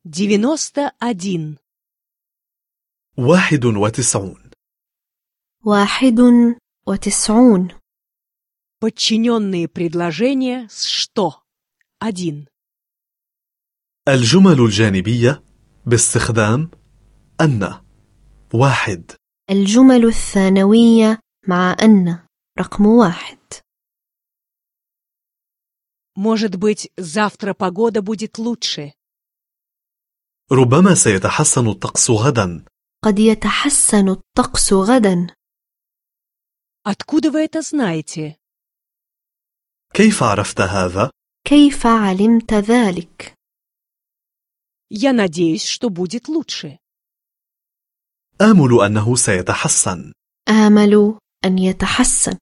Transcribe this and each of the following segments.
91. 91. 91. Подчиненные предложения с «что». 1. الجمل الجانبية باستخدام أن. 1. الجمل الثانوية مع أن. رقم 1. Может быть, завтра погода будет лучше. ربما سيتحسن الطقس غدا. قد يتحسن الطقس غدا. Откуда вы это знаете? كيف عرفت هذا؟ كيف علمت ذلك؟ Я надеюсь, что будет лучше. آمل أنه سيتحسن. آمل أن يتحسن.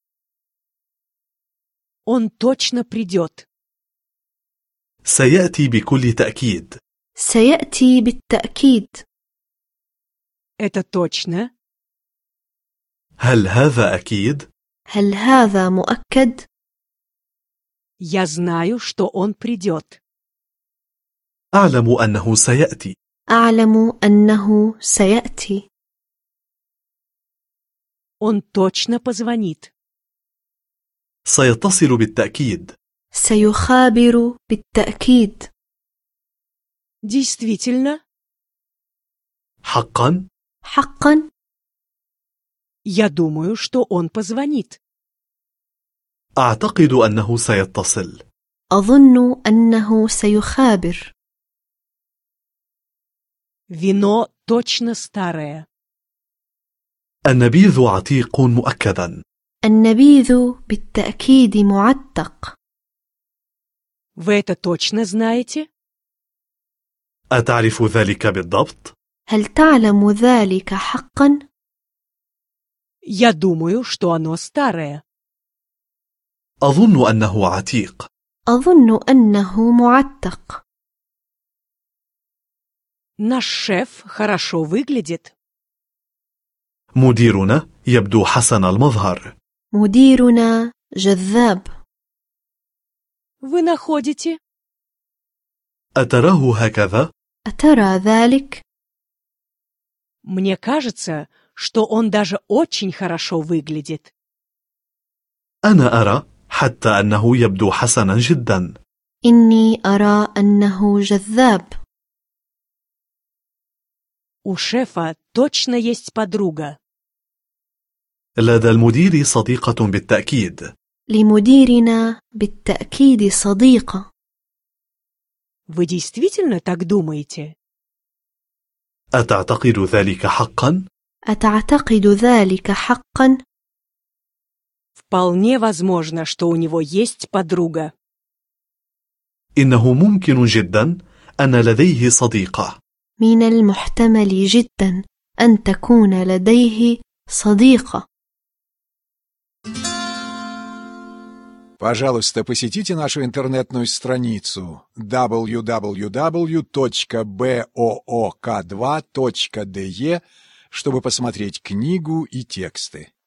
Он точно придет. سيأتي بكل تأكيد. سيأتي بالتأكيد. Это точно? هل هذا أكيد؟ هل هذا مؤكد؟ Я знаю, что он придет. أعلم أنه سيأتي. أعلم أنه سيأتي. Он точно позвонит. سيتصل بالتأكيد. سيخابر بالتأكيد. Действительно? حقا؟ حقا؟ Я думаю, что он позвонит. أعتقد أنه سيتصل. أظن أنه سيخابر. Вино точно старое. النبيذ عتيق مؤكدا. النبيذ بالتأكيد معتق. Вы это точно знаете? أتعرف ذلك بالضبط؟ هل تعلم ذلك حقا؟ Я думаю, что оно старое. أظن أنه عتيق. أظن أنه معتق. Наш шеф хорошо выглядит. مديرنا يبدو حسن المظهر. مديرنا جذاب. Вы находите? أتراه هكذا؟ أترى ذلك؟ Мне кажется, что он даже очень хорошо выглядит. أنا أرى حتى أنه يبدو حسنا جدا. إني أرى أنه جذاب. У шефа точно есть подруга. لدى المدير صديقة بالتأكيد. لمديرنا بالتأكيد صديقة. Вы действительно так думаете? أتعتقد ذلك حقا؟ أتعتقد ذلك حقا؟ Вполне возможно, что у него есть подруга. إنه ممكن جدا أن لديه صديقة. من المحتمل جدا أن تكون لديه صديقة. Пожалуйста, посетите нашу интернетную страницу www.book2.de, чтобы посмотреть книгу и тексты.